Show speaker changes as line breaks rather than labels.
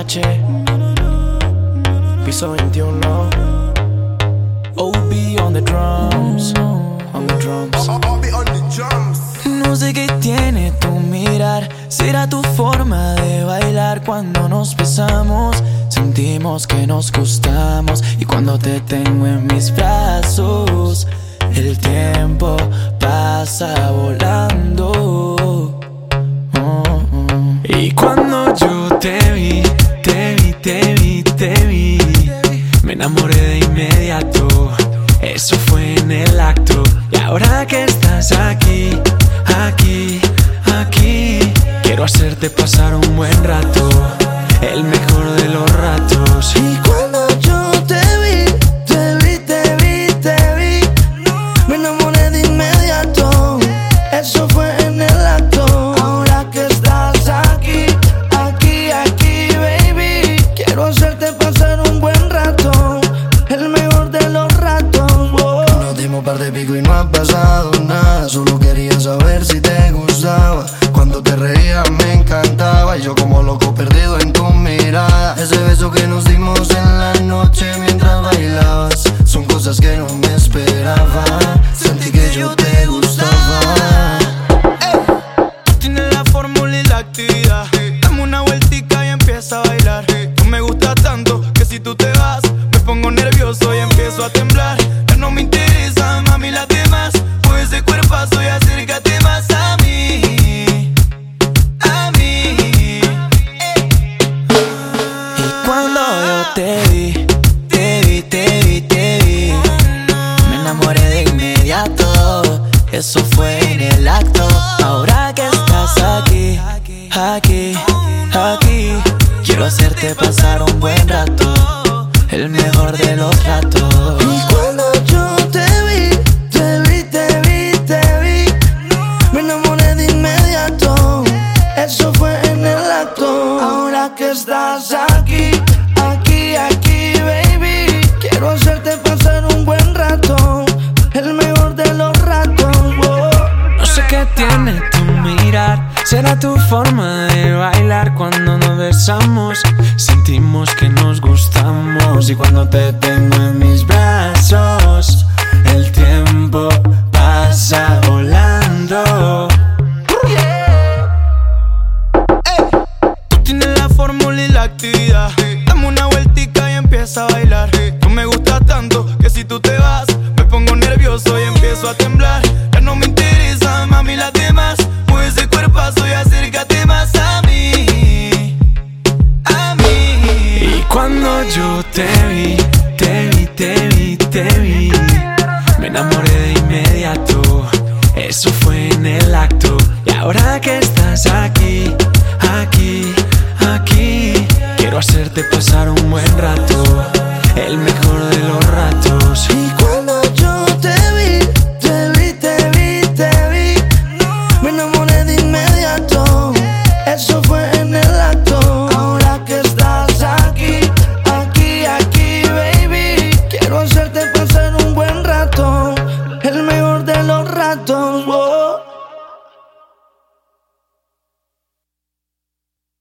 H, piso 21. OB on the drums, on the drums.
OB on the drums.
No sé qué tiene tu mirar, será tu forma de bailar. Cuando nos besamos, sentimos que nos gustamos. Y cuando te tengo en mis brazos, el tiempo pasa volando. Y cuando yo te vi, me enamoré de inmediato. Eso fue en el acto. Y ahora que estás aquí, quiero hacerte pasar un buen rato, el mejor de los ratos.
Y cuando yo te vi, me enamoré de inmediato. Eso fue en el acto. Ahora que estás aquí, baby, quiero hacerte pasar un buen rato, el mejor de los ratos. Nos dimos par de pico y no ha pasado nada. Solo quería saber si te gustaba. Cuando te reías me encantaba. Y yo como loco perdido en tu mirada. Ese beso que nos dimos en la noche mientras bailabas, son cosas que no me esperaba. Sentí que yo te gustaba.
Tú tienes la fórmula y la actividad. Dame una vueltica y empieza a bailar. Tú me gustas tanto que si tú te vas me pongo nervioso y empiezo a temblar. Ya no me interesa, mami, las demás. Mueve ese cuerpazo y acércate más a mí. Y cuando yo te vi, me enamoré de inmediato. Eso fue en el acto. Ahora que estás aquí, quiero hacerte pasar un buen rato, el mejor de los ratos.
Y cuando yo te vi, me enamoré de inmediato. Eso fue en el acto. Ahora que estás aquí, baby, quiero hacerte pasar un buen rato, el mejor de los ratos.
No sé qué tiene tu mirar, será tu forma de bailar. Cuando nos besamos, sentimos que nos gustamos. Y cuando te tengo en mis brazos, el tiempo pasa volando. Tú tienes la fórmula y la actividad. Dame una vueltica y empieza a bailar. Tú me gustas tanto que si tú te vas me pongo nervioso y empiezo a temblar. Ya no me interesa, mami, las demás. Mueve ese cuerpazo y acércate más a mí. Y cuando yo te vi, me enamoré de inmediato. Eso fue en el acto. Y ahora que estás aquí, quiero hacerte pasar un buen rato, el mejor